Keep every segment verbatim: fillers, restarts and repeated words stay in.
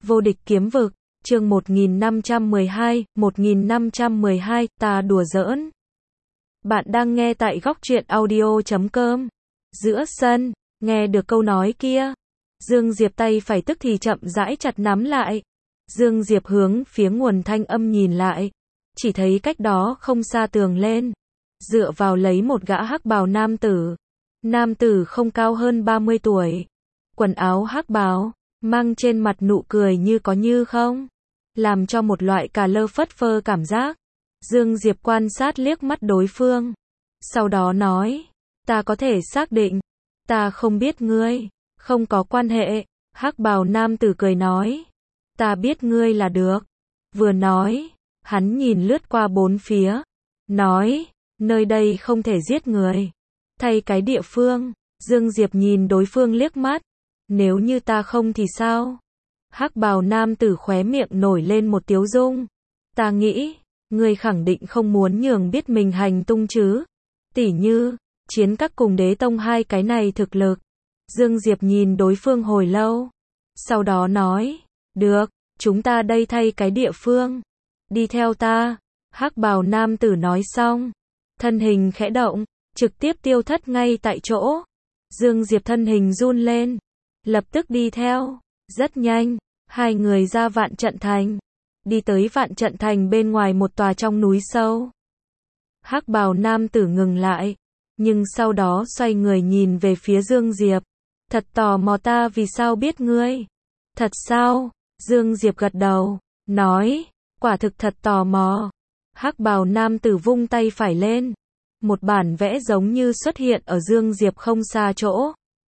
Vô địch kiếm vực, chương một nghìn năm trăm mười hai, một nghìn năm trăm mười hai, ta đùa giỡn. Bạn đang nghe tại góc truyện audio chấm com. Giữa sân, nghe được câu nói kia, Dương Diệp tay phải tức thì chậm rãi chặt nắm lại. Dương Diệp hướng phía nguồn thanh âm nhìn lại, chỉ thấy cách đó không xa tường lên, dựa vào lấy một gã hắc bào nam tử. Nam tử không cao hơn ba mươi tuổi, quần áo hắc bào, mang trên mặt nụ cười như có như không, làm cho một loại cà lơ phất phơ cảm giác. Dương Diệp quan sát liếc mắt đối phương, sau đó nói, ta có thể xác định, ta không biết ngươi, không có quan hệ. Hắc bào nam tử cười nói, ta biết ngươi là được. Vừa nói, hắn nhìn lướt qua bốn phía, nói, nơi đây không thể giết người. Thay cái địa phương, Dương Diệp nhìn đối phương liếc mắt, nếu như ta không thì sao? Hắc bào nam tử khóe miệng nổi lên một tiếu dung, ta nghĩ, ngươi khẳng định không muốn nhường biết mình hành tung chứ, tỉ như, chiến các cùng đế tông hai cái này thực lực. Dương Diệp nhìn đối phương hồi lâu, sau đó nói, được, chúng ta đây thay cái địa phương, đi theo ta. Hắc bào nam tử nói xong, thân hình khẽ động, trực tiếp tiêu thất ngay tại chỗ. Dương Diệp thân hình run lên, lập tức đi theo. Rất nhanh, hai người ra Vạn Trận Thành, đi tới Vạn Trận Thành bên ngoài một tòa trong núi sâu. Hắc bào nam tử ngừng lại, nhưng sau đó xoay người nhìn về phía Dương Diệp, thật tò mò ta vì sao biết ngươi. Thật sao? Dương Diệp gật đầu, nói, quả thực thật tò mò. Hắc bào nam tử vung tay phải lên, một bản vẽ giống như xuất hiện ở Dương Diệp không xa chỗ.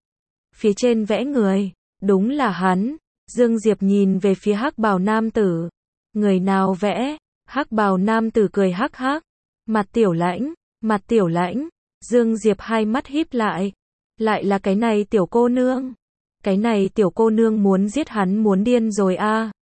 Phía trên vẽ người, đúng là hắn. Dương Diệp nhìn về phía hắc bào nam tử, người nào vẽ? Hắc bào nam tử cười hắc hắc, mặt tiểu lãnh, mặt tiểu lãnh. Dương Diệp hai mắt híp lại, lại là cái này tiểu cô nương. Cái này tiểu cô nương muốn giết hắn muốn điên rồi a. À.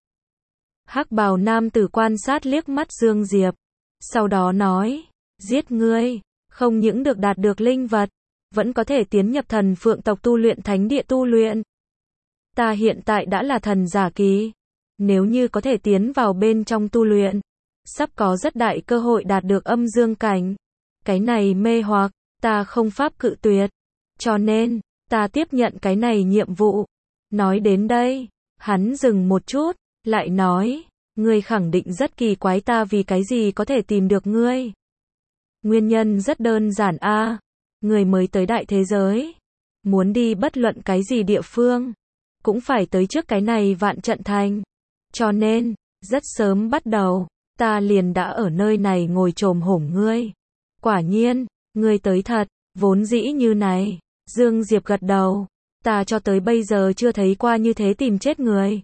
Hắc bào nam tử quan sát liếc mắt Dương Diệp, sau đó nói, giết ngươi, không những được đạt được linh vật, vẫn có thể tiến nhập thần phượng tộc tu luyện thánh địa tu luyện. Ta hiện tại đã là thần giả kỳ, nếu như có thể tiến vào bên trong tu luyện, sắp có rất đại cơ hội đạt được âm dương cảnh. Cái này mê hoặc, ta không pháp cự tuyệt, cho nên, ta tiếp nhận cái này nhiệm vụ. Nói đến đây, hắn dừng một chút, lại nói, ngươi khẳng định rất kỳ quái ta vì cái gì có thể tìm được ngươi. Nguyên nhân rất đơn giản a, à, người mới tới đại thế giới, muốn đi bất luận cái gì địa phương, cũng phải tới trước cái này Vạn Trận Thành. Cho nên, rất sớm bắt đầu, ta liền đã ở nơi này ngồi chồm hổm ngươi. Quả nhiên, ngươi tới thật, vốn dĩ như này. Dương Diệp gật đầu, ta cho tới bây giờ chưa thấy qua như thế tìm chết người.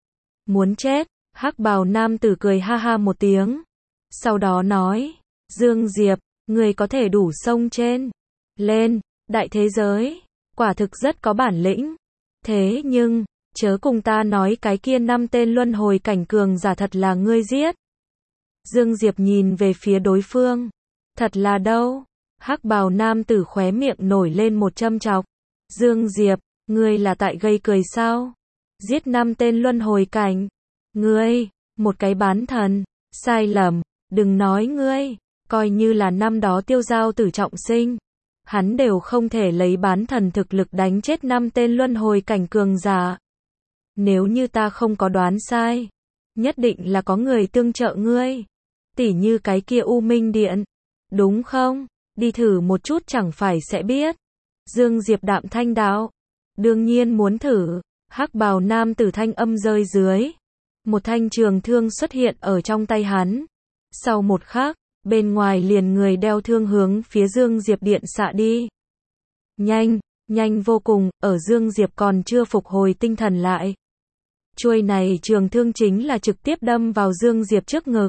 Muốn chết? Hắc bào nam tử cười ha ha một tiếng, sau đó nói, Dương Diệp, ngươi có thể đủ xông trên lên đại thế giới, quả thực rất có bản lĩnh. Thế nhưng, chớ cùng ta nói cái kia năm tên luân hồi cảnh cường giả thật là ngươi giết. Dương Diệp nhìn về phía đối phương, thật là đâu? Hắc bào nam tử khóe miệng nổi lên một châm chọc. Dương Diệp, ngươi là tại gây cười sao? Giết năm tên luân hồi cảnh. Ngươi, một cái bán thần, sai lầm, đừng nói ngươi, coi như là năm đó Tiêu Giao Tử trọng sinh, hắn đều không thể lấy bán thần thực lực đánh chết năm tên luân hồi cảnh cường giả. Nếu như ta không có đoán sai, nhất định là có người tương trợ ngươi, tỉ như cái kia U Minh Điện, đúng không? Đi thử một chút chẳng phải sẽ biết. Dương Diệp đạm thanh đạo, đương nhiên muốn thử. Hắc bào nam tử thanh âm rơi dưới, một thanh trường thương xuất hiện ở trong tay hắn. Sau một khắc, bên ngoài liền người đeo thương hướng phía Dương Diệp điện xạ đi. Nhanh, nhanh vô cùng, ở Dương Diệp còn chưa phục hồi tinh thần lại, chuôi này trường thương chính là trực tiếp đâm vào Dương Diệp trước ngực.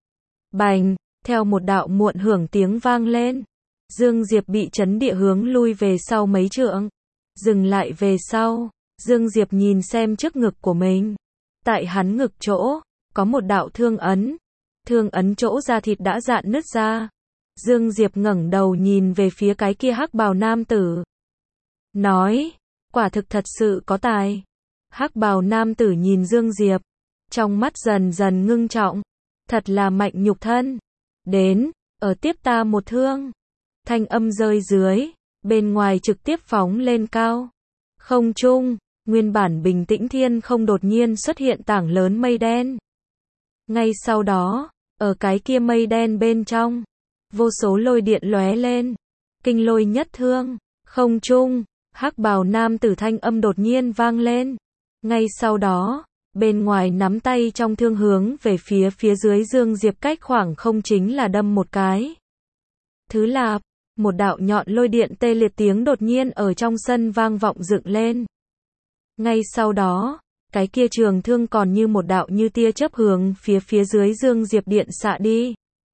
Bành, theo một đạo muộn hưởng tiếng vang lên, Dương Diệp bị chấn địa hướng lui về sau mấy trượng. Dừng lại về sau, Dương Diệp nhìn xem trước ngực của mình. Tại hắn ngực chỗ, có một đạo thương ấn. Thương ấn chỗ da thịt đã rạn nứt ra. Dương Diệp ngẩng đầu nhìn về phía cái kia hắc bào nam tử, nói, quả thực thật sự có tài. Hắc bào nam tử nhìn Dương Diệp, trong mắt dần dần ngưng trọng. Thật là mạnh nhục thân. Đến, ở tiếp ta một thương. Thanh âm rơi dưới, bên ngoài trực tiếp phóng lên cao. Không trung, nguyên bản bình tĩnh thiên không đột nhiên xuất hiện tảng lớn mây đen. Ngay sau đó, ở cái kia mây đen bên trong, vô số lôi điện lóe lên. Kinh lôi nhất thương, không trung, hắc bào nam tử thanh âm đột nhiên vang lên. Ngay sau đó, bên ngoài nắm tay trong thương hướng về phía phía dưới Dương Diệp cách khoảng không chính là đâm một cái. Thứ lạp, một đạo nhọn lôi điện tê liệt tiếng đột nhiên ở trong sân vang vọng dựng lên. Ngay sau đó, cái kia trường thương còn như một đạo như tia chớp hướng phía phía dưới Dương Diệp điện xạ đi.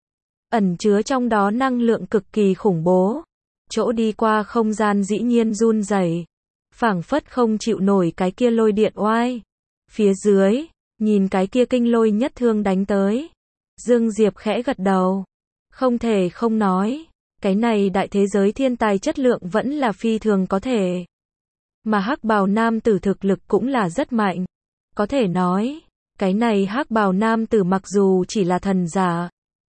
Ẩn chứa trong đó năng lượng cực kỳ khủng bố. Chỗ đi qua không gian dĩ nhiên run rẩy, phảng phất không chịu nổi cái kia lôi điện oai. Phía dưới, nhìn cái kia kinh lôi nhất thương đánh tới. Dương Diệp khẽ gật đầu. Không thể không nói, cái này đại thế giới thiên tài chất lượng vẫn là phi thường có thể. Mà hắc bào nam tử thực lực cũng là rất mạnh. Có thể nói, cái này hắc bào nam tử mặc dù chỉ là thần giả.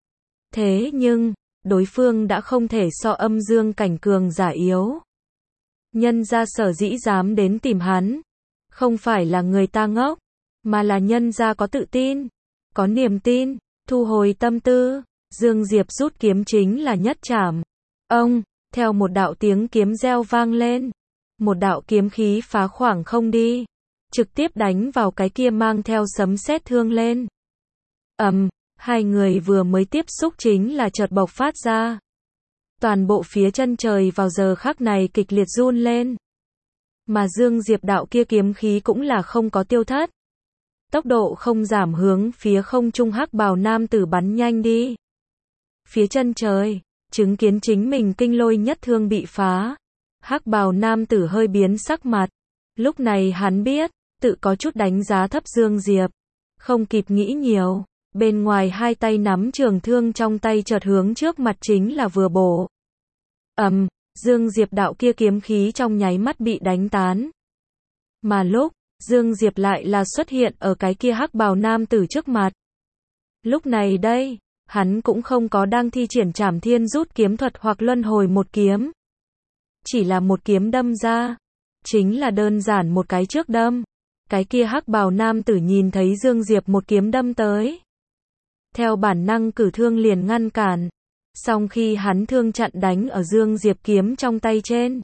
Thế nhưng, đối phương đã không thể so âm dương cảnh cường giả yếu. Nhân ra sở dĩ dám đến tìm hắn. Không phải là người ta ngốc, mà là nhân ra có tự tin, có niềm tin, thu hồi tâm tư. Dương Diệp rút kiếm chính là nhất trảm. Ông, theo một đạo tiếng kiếm reo vang lên. Một đạo kiếm khí phá khoảng không đi. Trực tiếp đánh vào cái kia mang theo sấm sét thương lên. Ầm, um, hai người vừa mới tiếp xúc chính là chợt bộc phát ra. Toàn bộ phía chân trời vào giờ khắc này kịch liệt run lên. Mà Dương Diệp đạo kia kiếm khí cũng là không có tiêu thất. Tốc độ không giảm hướng phía không trung hắc bào nam tử bắn nhanh đi. Phía chân trời, chứng kiến chính mình kinh lôi nhất thương bị phá. Hắc bào nam tử hơi biến sắc mặt. Lúc này hắn biết, tự có chút đánh giá thấp Dương Diệp. Không kịp nghĩ nhiều, bên ngoài hai tay nắm trường thương trong tay chợt hướng trước mặt chính là vừa bổ. Ầm, um, Dương Diệp đạo kia kiếm khí trong nháy mắt bị đánh tán. Mà lúc, Dương Diệp lại là xuất hiện ở cái kia hắc bào nam tử trước mặt. Lúc này đây, hắn cũng không có đang thi triển trảm thiên rút kiếm thuật hoặc luân hồi một kiếm. Chỉ là một kiếm đâm ra. Chính là đơn giản một cái trước đâm. Cái kia hắc bào nam tử nhìn thấy Dương Diệp một kiếm đâm tới. Theo bản năng cử thương liền ngăn cản. Song khi hắn thương chặn đánh ở Dương Diệp kiếm trong tay trên.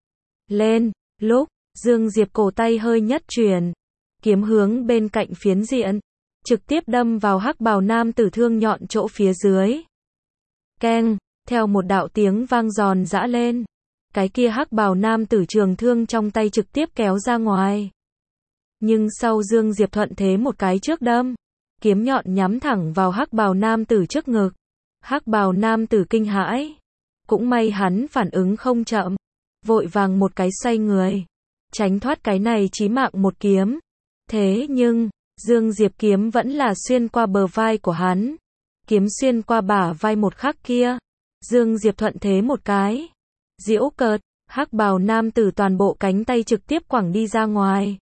Lên, lúc, Dương Diệp cổ tay hơi nhất chuyển. Kiếm hướng bên cạnh phiến diện. Trực tiếp đâm vào hắc bào nam tử thương nhọn chỗ phía dưới. Keng, theo một đạo tiếng vang giòn giã lên. Cái kia hắc bào nam tử trường thương trong tay trực tiếp kéo ra ngoài. Nhưng sau Dương Diệp thuận thế một cái trước đâm. Kiếm nhọn nhắm thẳng vào hắc bào nam tử trước ngực. Hắc bào nam tử kinh hãi. Cũng may hắn phản ứng không chậm. Vội vàng một cái xoay người. Tránh thoát cái này chí mạng một kiếm. Thế nhưng, Dương Diệp kiếm vẫn là xuyên qua bờ vai của hắn. Kiếm xuyên qua bả vai một khắc kia. Dương Diệp thuận thế một cái. Giễu cợt, hắc bào nam tử toàn bộ cánh tay trực tiếp quẳng đi ra ngoài.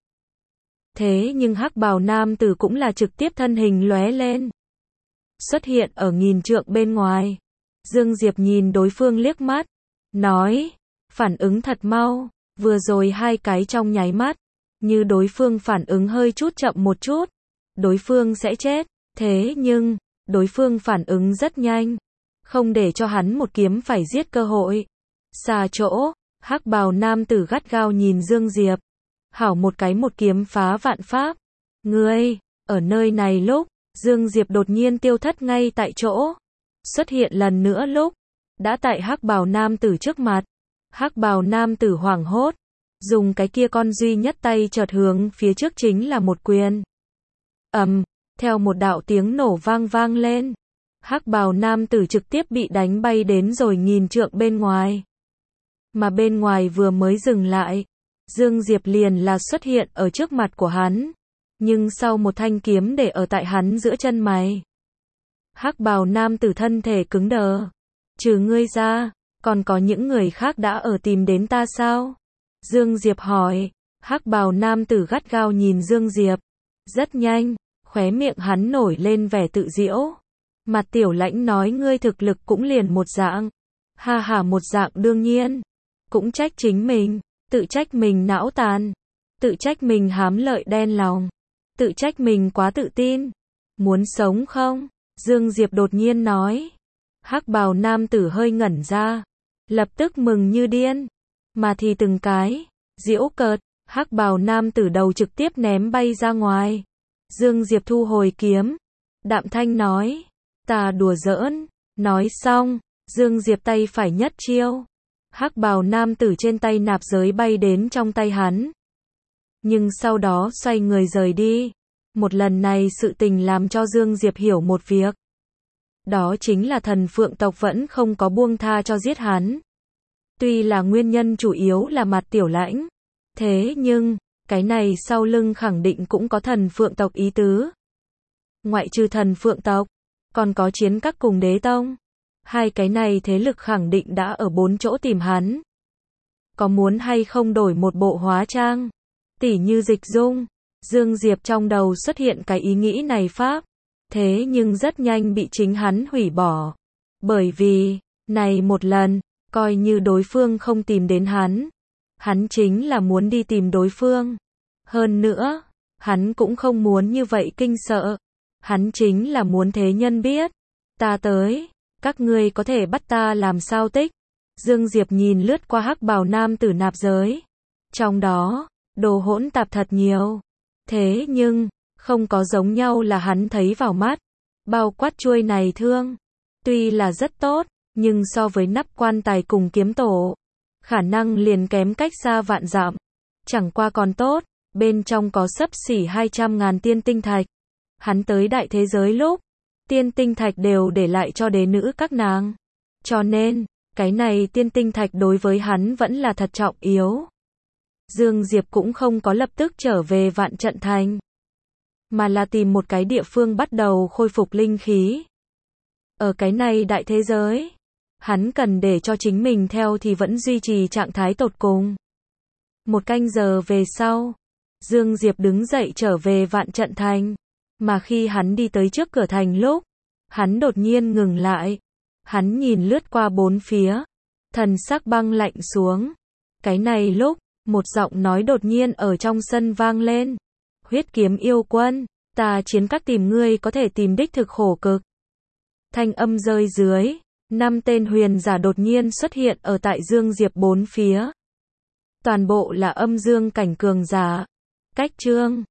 Thế nhưng hắc bào nam tử cũng là trực tiếp thân hình lóe lên. Xuất hiện ở nghìn trượng bên ngoài. Dương Diệp nhìn đối phương liếc mắt. Nói, phản ứng thật mau. Vừa rồi hai cái trong nháy mắt. Như đối phương phản ứng hơi chút chậm một chút. Đối phương sẽ chết. Thế nhưng, đối phương phản ứng rất nhanh. Không để cho hắn một kiếm phải giết cơ hội. Xa chỗ, hắc bào nam tử gắt gao nhìn Dương Diệp. Hảo một cái một kiếm phá vạn pháp. Ngươi, ở nơi này lúc, Dương Diệp đột nhiên tiêu thất ngay tại chỗ. Xuất hiện lần nữa lúc, đã tại hắc bào nam tử trước mặt. Hắc bào nam tử hoảng hốt. Dùng cái kia con duy nhất tay chợt hướng phía trước chính là một quyền. Ầm, um, theo một đạo tiếng nổ vang vang lên. Hắc bào nam tử trực tiếp bị đánh bay đến rồi nghìn trượng bên ngoài. Mà bên ngoài vừa mới dừng lại. Dương Diệp liền là xuất hiện ở trước mặt của hắn. Nhưng sau một thanh kiếm để ở tại hắn giữa chân mày. Hắc bào nam tử thân thể cứng đờ. Trừ ngươi ra, còn có những người khác đã ở tìm đến ta sao? Dương Diệp hỏi. Hắc bào nam tử gắt gao nhìn Dương Diệp. Rất nhanh, khóe miệng hắn nổi lên vẻ tự giễu. Mặt Tiểu Lãnh nói ngươi thực lực cũng liền một dạng. Ha ha, một dạng đương nhiên. Cũng trách chính mình, tự trách mình não tàn, tự trách mình hám lợi đen lòng, tự trách mình quá tự tin. Muốn sống không? Dương Diệp đột nhiên nói. Hắc bào nam tử hơi ngẩn ra, lập tức mừng như điên. Mà thì từng cái, giễu cợt, hắc bào nam tử đầu trực tiếp ném bay ra ngoài. Dương Diệp thu hồi kiếm, đạm thanh nói, ta đùa giỡn. Nói xong, Dương Diệp tay phải nhất chiêu. Hắc bào nam tử trên tay nạp giới bay đến trong tay hắn. Nhưng sau đó xoay người rời đi. Một lần này sự tình làm cho Dương Diệp hiểu một việc. Đó chính là thần phượng tộc vẫn không có buông tha cho giết hắn. Tuy là nguyên nhân chủ yếu là mặt Tiểu Lãnh. Thế nhưng, cái này sau lưng khẳng định cũng có thần phượng tộc ý tứ. Ngoại trừ thần phượng tộc, còn có chiến các cùng đế tông. Hai cái này thế lực khẳng định đã ở bốn chỗ tìm hắn. Có muốn hay không đổi một bộ hóa trang? Tỉ như dịch dung. Dương Diệp trong đầu xuất hiện cái ý nghĩ này pháp. Thế nhưng rất nhanh bị chính hắn hủy bỏ. Bởi vì, này một lần, coi như đối phương không tìm đến hắn. Hắn chính là muốn đi tìm đối phương. Hơn nữa, hắn cũng không muốn như vậy kinh sợ. Hắn chính là muốn thế nhân biết. Ta tới, các ngươi có thể bắt ta làm sao tích. Dương Diệp nhìn lướt qua hắc bào nam tử nạp giới. Trong đó, đồ hỗn tạp thật nhiều. Thế nhưng, không có giống nhau là hắn thấy vào mắt. Bao quát chuôi này thương. Tuy là rất tốt, nhưng so với nắp quan tài cùng kiếm tổ, khả năng liền kém cách xa vạn dặm. Chẳng qua còn tốt, bên trong có xấp xỉ hai trăm ngàn tiên tinh thạch. Hắn tới đại thế giới lúc, tiên tinh thạch đều để lại cho đế nữ các nàng. Cho nên, cái này tiên tinh thạch đối với hắn vẫn là thật trọng yếu. Dương Diệp cũng không có lập tức trở về Vạn Trận Thành, mà là tìm một cái địa phương bắt đầu khôi phục linh khí. Ở cái này đại thế giới, hắn cần để cho chính mình theo thì vẫn duy trì trạng thái tột cùng. Một canh giờ về sau, Dương Diệp đứng dậy trở về Vạn Trận Thành, mà khi hắn đi tới trước cửa thành lúc, hắn đột nhiên ngừng lại. Hắn nhìn lướt qua bốn phía, thần sắc băng lạnh xuống. Cái này lúc, một giọng nói đột nhiên ở trong sân vang lên. Huyết kiếm yêu quân, ta chiến các tìm ngươi có thể tìm đích thực khổ cực. Thanh âm rơi dưới, năm tên huyền giả đột nhiên xuất hiện ở tại Dương Diệp bốn phía. Toàn bộ là âm dương cảnh cường giả. Cách chương